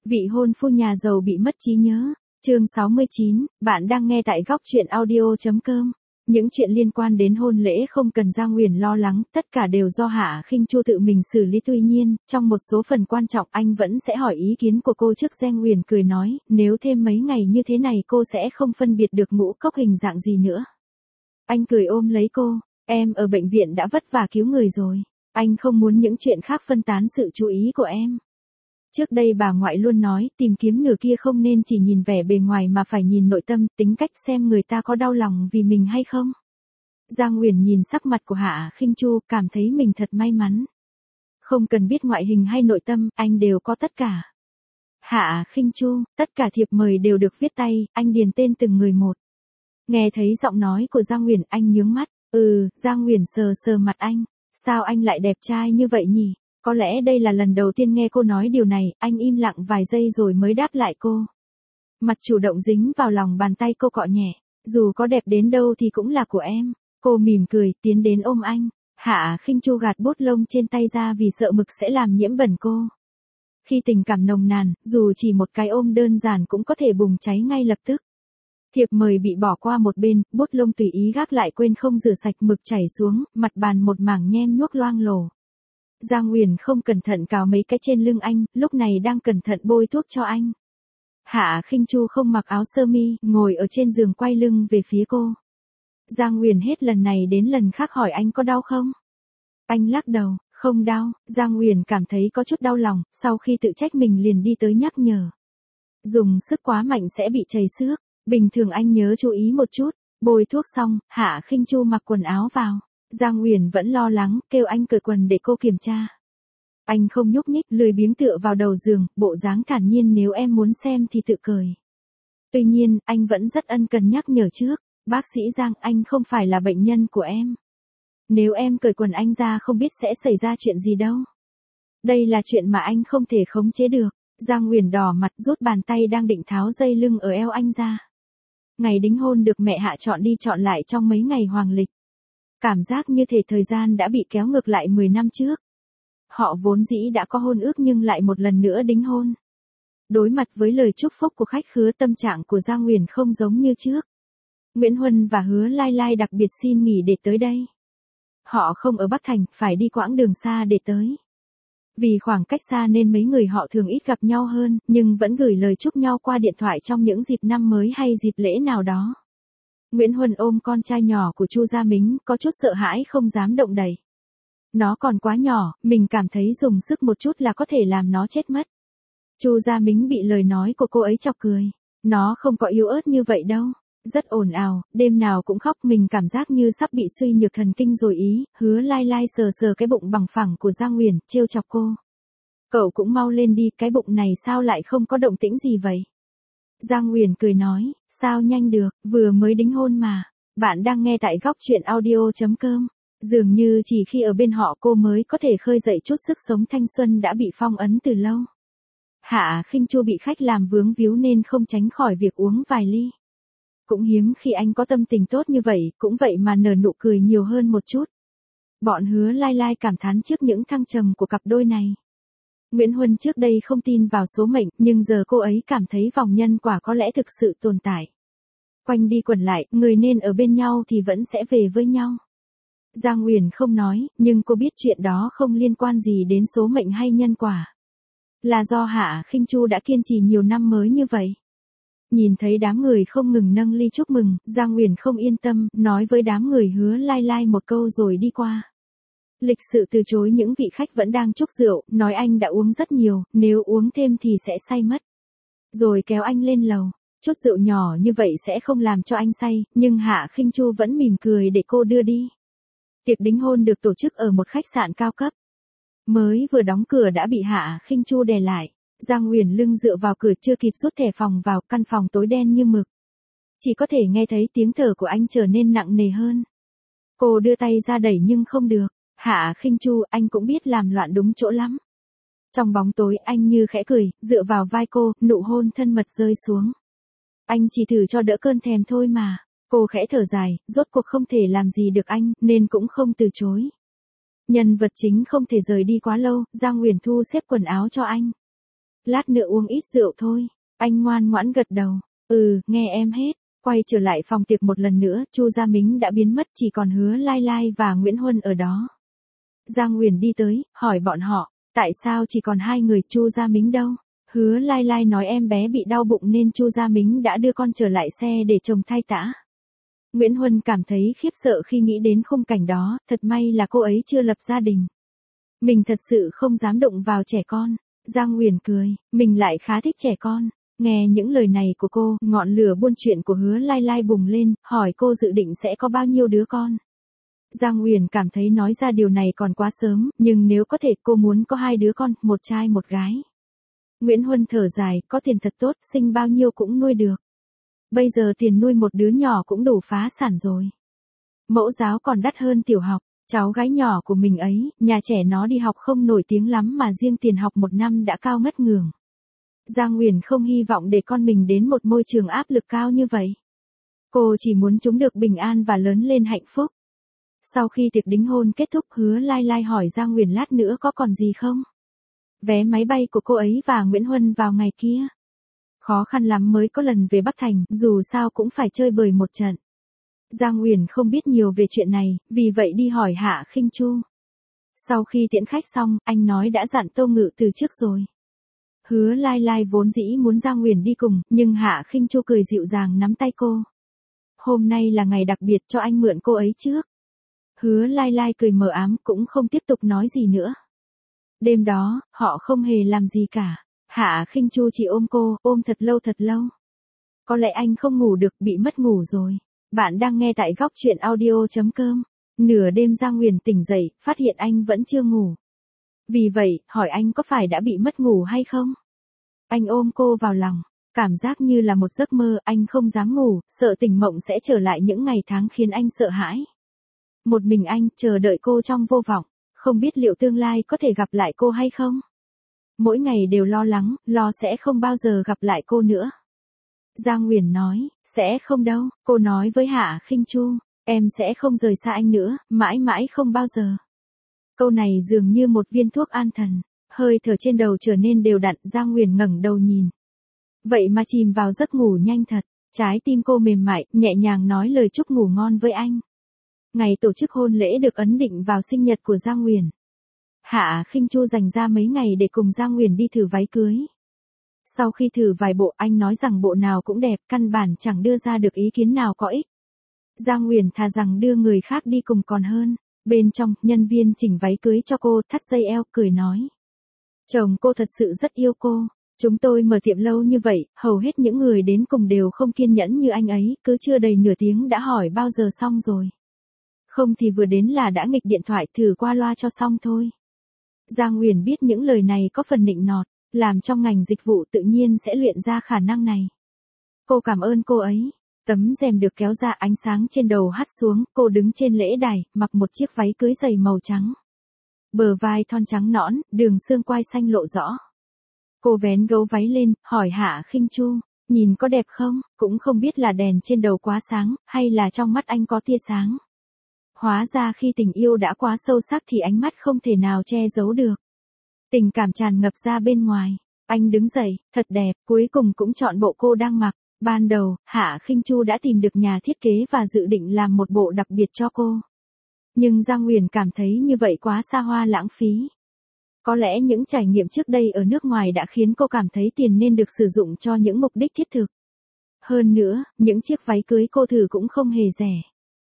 Vị hôn phu nhà giàu bị mất trí nhớ. Chương 69, bạn đang nghe tại góc truyện audio.com. Những chuyện liên quan đến hôn lễ không cần Giang Huyền lo lắng, tất cả đều do Hạ Khinh Chu tự mình xử lý. Tuy nhiên, trong một số phần quan trọng anh vẫn sẽ hỏi ý kiến của cô trước. Giang Huyền cười nói, nếu thêm mấy ngày như thế này cô sẽ không phân biệt được ngũ cốc hình dạng gì nữa. Anh cười ôm lấy cô, em ở bệnh viện đã vất vả cứu người rồi. Anh không muốn những chuyện khác phân tán sự chú ý của em. Trước đây bà ngoại luôn nói, tìm kiếm nửa kia không nên chỉ nhìn vẻ bề ngoài mà phải nhìn nội tâm, tính cách xem người ta có đau lòng vì mình hay không. Giang Huyền nhìn sắc mặt của Hạ Khinh Chu, cảm thấy mình thật may mắn. Không cần biết ngoại hình hay nội tâm, anh đều có tất cả. Hạ Khinh Chu, tất cả thiệp mời đều được viết tay, anh điền tên từng người một. Nghe thấy giọng nói của Giang Huyền, anh nhướng mắt. Giang Huyền sờ sờ mặt anh. Sao anh lại đẹp trai như vậy nhỉ? Có lẽ đây là lần đầu tiên nghe cô nói điều này, anh im lặng vài giây rồi mới đáp lại cô. Mặt chủ động dính vào lòng bàn tay cô cọ nhẹ. Dù có đẹp đến đâu thì cũng là của em. Cô mỉm cười, tiến đến ôm anh. Hạ Khinh Chu gạt bút lông trên tay ra vì sợ mực sẽ làm nhiễm bẩn cô. Khi tình cảm nồng nàn, dù chỉ một cái ôm đơn giản cũng có thể bùng cháy ngay lập tức. Thiệp mời bị bỏ qua một bên, bút lông tùy ý gác lại quên không rửa sạch, mực chảy xuống, mặt bàn một mảng nhem nhuốc loang lổ. Giang Huyền không cẩn thận cào mấy cái trên lưng anh, lúc này đang cẩn thận bôi thuốc cho anh. Hạ Khinh Chu không mặc áo sơ mi, ngồi ở trên giường quay lưng về phía cô. Giang Huyền hết lần này đến lần khác hỏi anh có đau không? Anh lắc đầu, không đau. Giang Huyền cảm thấy có chút đau lòng, sau khi tự trách mình liền đi tới nhắc nhở. Dùng sức quá mạnh sẽ bị chảy xước, bình thường anh nhớ chú ý một chút. Bôi thuốc xong, Hạ Khinh Chu mặc quần áo vào. Giang Huyền vẫn lo lắng, kêu anh cởi quần để cô kiểm tra. Anh không nhúc nhích, lười biếng tựa vào đầu giường, bộ dáng thản nhiên, nếu em muốn xem thì tự cởi. Tuy nhiên, anh vẫn rất ân cần nhắc nhở trước, bác sĩ Giang, anh không phải là bệnh nhân của em. Nếu em cởi quần anh ra không biết sẽ xảy ra chuyện gì đâu. Đây là chuyện mà anh không thể khống chế được. Giang Huyền đỏ mặt rút bàn tay đang định tháo dây lưng ở eo anh ra. Ngày đính hôn được mẹ Hạ chọn đi chọn lại trong mấy ngày hoàng lịch. Cảm giác như thể thời gian đã bị kéo ngược lại 10 năm trước. Họ vốn dĩ đã có hôn ước nhưng lại một lần nữa đính hôn. Đối mặt với lời chúc phúc của khách khứa, tâm trạng của Giang Huyền không giống như trước. Nguyễn Huân và Hứa Lai Lai đặc biệt xin nghỉ để tới đây. Họ không ở Bắc Thành, phải đi quãng đường xa để tới. Vì khoảng cách xa nên mấy người họ thường ít gặp nhau hơn, nhưng vẫn gửi lời chúc nhau qua điện thoại trong những dịp năm mới hay dịp lễ nào đó. Nguyễn Huân ôm con trai nhỏ của Chu Gia Mính, có chút sợ hãi không dám động đậy. Nó còn quá nhỏ, mình cảm thấy dùng sức một chút là có thể làm nó chết mất. Chu Gia Mính bị lời nói của cô ấy chọc cười. Nó không có yếu ớt như vậy đâu. Rất ồn ào, đêm nào cũng khóc, mình cảm giác như sắp bị suy nhược thần kinh rồi ý. Hứa Lai Lai sờ sờ cái bụng bằng phẳng của Giang Huyền, trêu chọc cô. Cậu cũng mau lên đi, cái bụng này sao lại không có động tĩnh gì vậy? Giang Huyền cười nói, sao nhanh được, vừa mới đính hôn mà. Bạn đang nghe tại góc truyện audio.com. Dường như chỉ khi ở bên họ cô mới có thể khơi dậy chút sức sống thanh xuân đã bị phong ấn từ lâu. Hạ Khinh Chu bị khách làm vướng víu nên không tránh khỏi việc uống vài ly. Cũng hiếm khi anh có tâm tình tốt như vậy, cũng vậy mà nở nụ cười nhiều hơn một chút. Bọn Hứa Lai Lai cảm thán trước những thăng trầm của cặp đôi này. Nguyễn Huân trước đây không tin vào số mệnh, nhưng giờ cô ấy cảm thấy vòng nhân quả có lẽ thực sự tồn tại. Quanh đi quẩn lại, người nên ở bên nhau thì vẫn sẽ về với nhau. Giang Huyền không nói, nhưng cô biết chuyện đó không liên quan gì đến số mệnh hay nhân quả. Là do Hạ Khinh Chu đã kiên trì nhiều năm mới như vậy. Nhìn thấy đám người không ngừng nâng ly chúc mừng, Giang Huyền không yên tâm, nói với đám người Hứa Lai Lai một câu rồi đi qua. Lịch sự từ chối những vị khách vẫn đang chúc rượu, nói anh đã uống rất nhiều, nếu uống thêm thì sẽ say mất. Rồi kéo anh lên lầu. Chút rượu nhỏ như vậy sẽ không làm cho anh say, nhưng Hạ Khinh Chu vẫn mỉm cười để cô đưa đi. Tiệc đính hôn được tổ chức ở một khách sạn cao cấp. Mới vừa đóng cửa đã bị Hạ Khinh Chu đè lại. Giang Huyền lưng dựa vào cửa chưa kịp rút thẻ phòng vào, căn phòng tối đen như mực. Chỉ có thể nghe thấy tiếng thở của anh trở nên nặng nề hơn. Cô đưa tay ra đẩy nhưng không được. Hạ Khinh Chu, anh cũng biết làm loạn đúng chỗ lắm. Trong bóng tối anh như khẽ cười, dựa vào vai cô, nụ hôn thân mật rơi xuống. Anh chỉ thử cho đỡ cơn thèm thôi mà. Cô khẽ thở dài, rốt cuộc không thể làm gì được anh, nên cũng không từ chối. Nhân vật chính không thể rời đi quá lâu, Giang Huyền thu xếp quần áo cho anh. Lát nữa uống ít rượu thôi. Anh ngoan ngoãn gật đầu. Nghe em hết. Quay trở lại phòng tiệc một lần nữa, Chu Gia Mính đã biến mất, chỉ còn Hứa Lai Lai và Nguyễn Huân ở đó. Giang Uyển đi tới, hỏi bọn họ, tại sao chỉ còn hai người, Chu Gia Mính đâu? Hứa Lai Lai nói em bé bị đau bụng nên Chu Gia Mính đã đưa con trở lại xe để chồng thay tã. Nguyễn Huân cảm thấy khiếp sợ khi nghĩ đến khung cảnh đó, thật may là cô ấy chưa lập gia đình. Mình thật sự không dám đụng vào trẻ con. Giang Uyển cười, mình lại khá thích trẻ con. Nghe những lời này của cô, ngọn lửa buôn chuyện của Hứa Lai Lai bùng lên, hỏi cô dự định sẽ có bao nhiêu đứa con. Giang Uyển cảm thấy nói ra điều này còn quá sớm, nhưng nếu có thể cô muốn có 2 đứa con, một trai một gái. Nguyễn Huân thở dài, có tiền thật tốt, sinh bao nhiêu cũng nuôi được. Bây giờ tiền nuôi một đứa nhỏ cũng đủ phá sản rồi. Mẫu giáo còn đắt hơn tiểu học, cháu gái nhỏ của mình ấy, nhà trẻ nó đi học không nổi tiếng lắm mà riêng tiền học một năm đã cao ngất ngường. Giang Uyển không hy vọng để con mình đến một môi trường áp lực cao như vậy. Cô chỉ muốn chúng được bình an và lớn lên hạnh phúc. Sau khi tiệc đính hôn kết thúc, Hứa Lai Lai hỏi Giang Uyển lát nữa có còn gì không? Vé máy bay của cô ấy và Nguyễn Huân vào ngày kia. Khó khăn lắm mới có lần về Bắc Thành, dù sao cũng phải chơi bời một trận. Giang Uyển không biết nhiều về chuyện này, vì vậy đi hỏi Hạ Khinh Chu. Sau khi tiễn khách xong, anh nói đã dặn Tô Ngự từ trước rồi. Hứa Lai Lai vốn dĩ muốn Giang Uyển đi cùng, nhưng Hạ Khinh Chu cười dịu dàng nắm tay cô. Hôm nay là ngày đặc biệt, cho anh mượn cô ấy trước. Hứa Lai Lai cười mờ ám, cũng không tiếp tục nói gì nữa. Đêm đó, họ không hề làm gì cả. Hạ Khinh Chu chỉ ôm cô, ôm thật lâu. Có lẽ anh không ngủ được, bị mất ngủ rồi. Bạn đang nghe tại góc truyện audio.com. Nửa đêm Giang Uyển tỉnh dậy, phát hiện anh vẫn chưa ngủ. Vì vậy, hỏi anh có phải đã bị mất ngủ hay không? Anh ôm cô vào lòng, cảm giác như là một giấc mơ, anh không dám ngủ, sợ tỉnh mộng sẽ trở lại những ngày tháng khiến anh sợ hãi. Một mình anh, chờ đợi cô trong vô vọng, không biết liệu tương lai có thể gặp lại cô hay không? Mỗi ngày đều lo lắng, lo sẽ không bao giờ gặp lại cô nữa. Giang Uyển nói, sẽ không đâu, cô nói với Hạ Khinh Chu, em sẽ không rời xa anh nữa, mãi mãi không bao giờ. Câu này dường như một viên thuốc an thần, hơi thở trên đầu trở nên đều đặn, Giang Uyển ngẩng đầu nhìn. Vậy mà chìm vào giấc ngủ nhanh thật, trái tim cô mềm mại, nhẹ nhàng nói lời chúc ngủ ngon với anh. Ngày tổ chức hôn lễ được ấn định vào sinh nhật của Giang Uyển. Hạ Khinh Chu dành ra mấy ngày để cùng Giang Uyển đi thử váy cưới. Sau khi thử vài bộ, anh nói rằng bộ nào cũng đẹp, căn bản chẳng đưa ra được ý kiến nào có ích. Giang Uyển thà rằng đưa người khác đi cùng còn hơn. Bên trong, nhân viên chỉnh váy cưới cho cô, thắt dây eo, cười nói. Chồng cô thật sự rất yêu cô. Chúng tôi mở tiệm lâu như vậy, hầu hết những người đến cùng đều không kiên nhẫn như anh ấy, cứ chưa đầy nửa tiếng đã hỏi bao giờ xong rồi. Không thì vừa đến là đã nghịch điện thoại thử qua loa cho xong thôi. Giang Uyển biết những lời này có phần nịnh nọt, làm trong ngành dịch vụ tự nhiên sẽ luyện ra khả năng này. Cô cảm ơn cô ấy. Tấm rèm được kéo ra, ánh sáng trên đầu hắt xuống, cô đứng trên lễ đài, mặc một chiếc váy cưới dày màu trắng. Bờ vai thon trắng nõn, đường xương quai xanh lộ rõ. Cô vén gấu váy lên, hỏi Hạ Khinh Chu, nhìn có đẹp không, cũng không biết là đèn trên đầu quá sáng, hay là trong mắt anh có tia sáng. Hóa ra khi tình yêu đã quá sâu sắc thì ánh mắt không thể nào che giấu được. Tình cảm tràn ngập ra bên ngoài. Anh đứng dậy, thật đẹp, cuối cùng cũng chọn bộ cô đang mặc. Ban đầu, Hạ Khinh Chu đã tìm được nhà thiết kế và dự định làm một bộ đặc biệt cho cô. Nhưng Giang Uyển cảm thấy như vậy quá xa hoa lãng phí. Có lẽ những trải nghiệm trước đây ở nước ngoài đã khiến cô cảm thấy tiền nên được sử dụng cho những mục đích thiết thực. Hơn nữa, những chiếc váy cưới cô thử cũng không hề rẻ.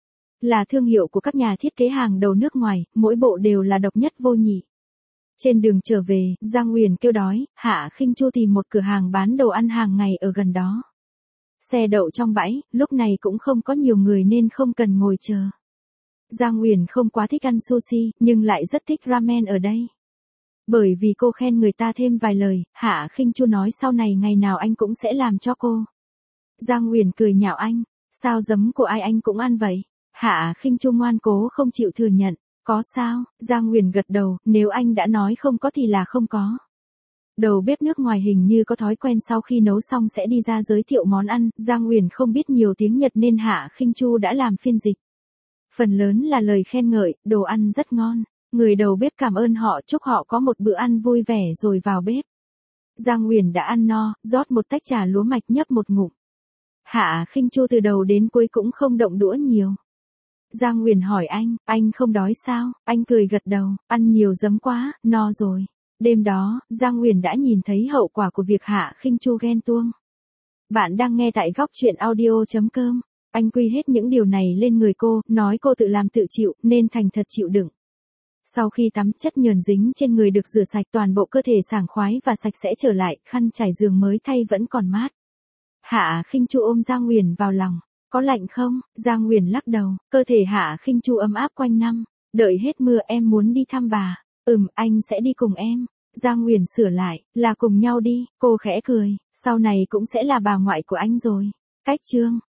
Là thương hiệu của các nhà thiết kế hàng đầu nước ngoài, mỗi bộ đều là độc nhất vô nhị. Trên đường trở về, Giang Uyển kêu đói, Hạ Khinh Chu tìm một cửa hàng bán đồ ăn hàng ngày ở gần đó. Xe đậu trong bãi, lúc này cũng không có nhiều người nên không cần ngồi chờ. Giang Uyển không quá thích ăn sushi, nhưng lại rất thích ramen ở đây. Bởi vì cô khen người ta thêm vài lời, Hạ Khinh Chu nói sau này ngày nào anh cũng sẽ làm cho cô. Giang Uyển cười nhạo anh, sao giấm của ai anh cũng ăn vậy? Hạ Khinh Chu ngoan cố không chịu thừa nhận, có sao? Giang Uyển gật đầu, nếu anh đã nói không có thì là không có. Đầu bếp nước ngoài hình như có thói quen sau khi nấu xong sẽ đi ra giới thiệu món ăn, Giang Uyển không biết nhiều tiếng Nhật nên Hạ Khinh Chu đã làm phiên dịch. Phần lớn là lời khen ngợi, đồ ăn rất ngon. Người đầu bếp cảm ơn họ, chúc họ có một bữa ăn vui vẻ rồi vào bếp. Giang Uyển đã ăn no, rót một tách trà lúa mạch nhấp một ngụm. Hạ Khinh Chu từ đầu đến cuối cũng không động đũa nhiều. Giang Uyển hỏi anh không đói sao? Anh cười gật đầu, ăn nhiều giấm quá, no rồi. Đêm đó, Giang Uyển đã nhìn thấy hậu quả của việc Hạ Khinh Chu ghen tuông. Bạn đang nghe tại góc truyện audio.com. Anh quy hết những điều này lên người cô, nói cô tự làm tự chịu, nên thành thật chịu đựng. Sau khi tắm, chất nhờn dính trên người được rửa sạch, toàn bộ cơ thể sảng khoái và sạch sẽ trở lại, khăn trải giường mới thay vẫn còn mát. Hạ Khinh Chu ôm Giang Uyển vào lòng. Có lạnh không? Giang Uyển lắc đầu, cơ thể Hạ Khinh Chu ấm áp quanh năm. Đợi hết mưa em muốn đi thăm bà. Anh sẽ đi cùng em. Giang Uyển sửa lại, là cùng nhau đi. Cô khẽ cười, sau này cũng sẽ là bà ngoại của anh rồi. Cách chương